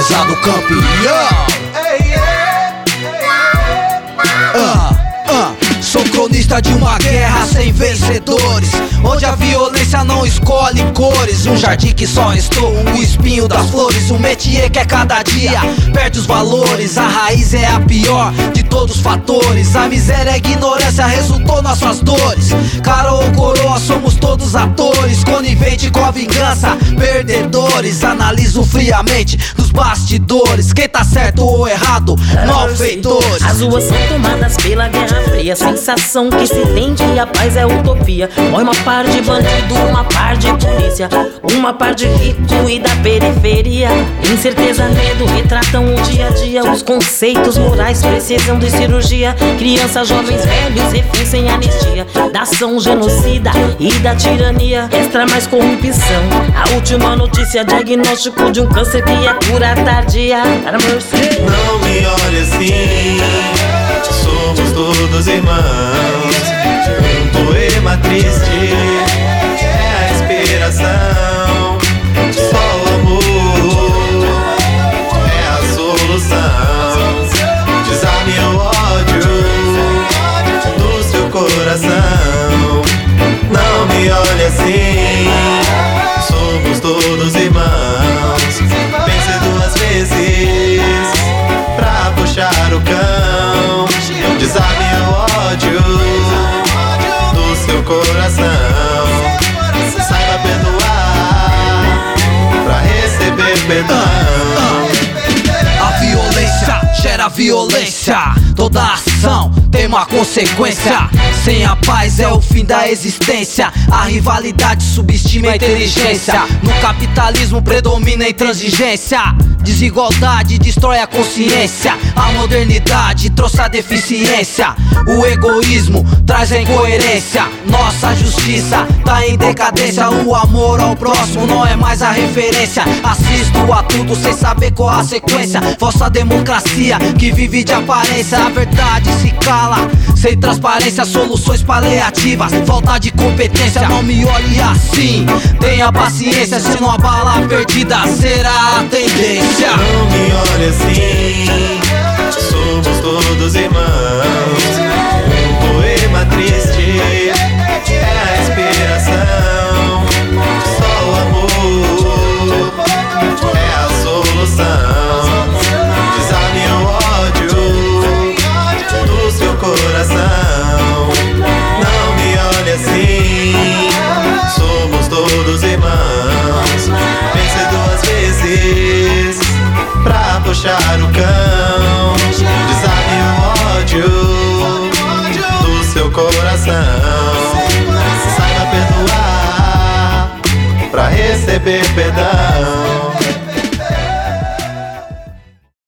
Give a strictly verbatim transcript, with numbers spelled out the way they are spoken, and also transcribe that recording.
pesado campeão. Uh, uh, sou cronista de uma guerra sem vencedores, onde a violência não escolhe cores. Um jardim que só restou um espinho das flores. Um métier que é cada dia perde os valores. A raiz é a pior de todos os fatores. A miséria e a ignorância resultou nas suas dores. Cara ou coroa, somos todos atores. Conivente com a vingança, perdedores. Analiso friamente nos bastidores. Quem tá certo ou errado, malfeitores. As ruas são tomadas pela guerra fria. Sensação que se tem que a paz é utopia. Morre uma par de bandido, uma par de polícia, uma par de rico e da periferia. Incerteza, medo retratam o dia a dia. Os conceitos morais precisam de cirurgia. Crianças, jovens, velhos, reféns sem anistia da ação genocida e da tirania. Extra mais corrupção. A última notícia, diagnóstico de um câncer que é cura tardia. Não me olhe assim, somos todos irmãos. Um poema triste é a inspiração. Só o amor é a solução. Desarme o ódio do seu coração. Não me olhe assim, somos todos irmãos. Pense duas vezes pra puxar o cão. Desarme o ódio do seu coração. Saiba perdoar pra receber perdão. A violência gera violência. Toda ação tem uma consequência. Sem a paz é o fim da existência. A rivalidade subestima a inteligência. No capitalismo predomina a intransigência. Desigualdade destrói a consciência. A modernidade trouxe a deficiência. O egoísmo traz a incoerência. Nossa justiça tá em decadência. O amor ao próximo não é mais a referência. Assisto a tudo sem saber qual a sequência. Falsa democracia que vive de aparência. A verdade se cala, sem transparência. Soluções paliativas, falta de competência. Não me olhe assim, tenha paciência. Se não a bala perdida será a tendência. Não me olhe assim, somos todos irmãos. Um poema triste é a inspiração. Só o amor é a solução. Desarme o ódio do seu coração. Não me olhe assim, somos todos irmãos. Pense duas vezes pra puxar o cão. Desarme o ódio do seu coração. Saiba perdoar pra receber perdão.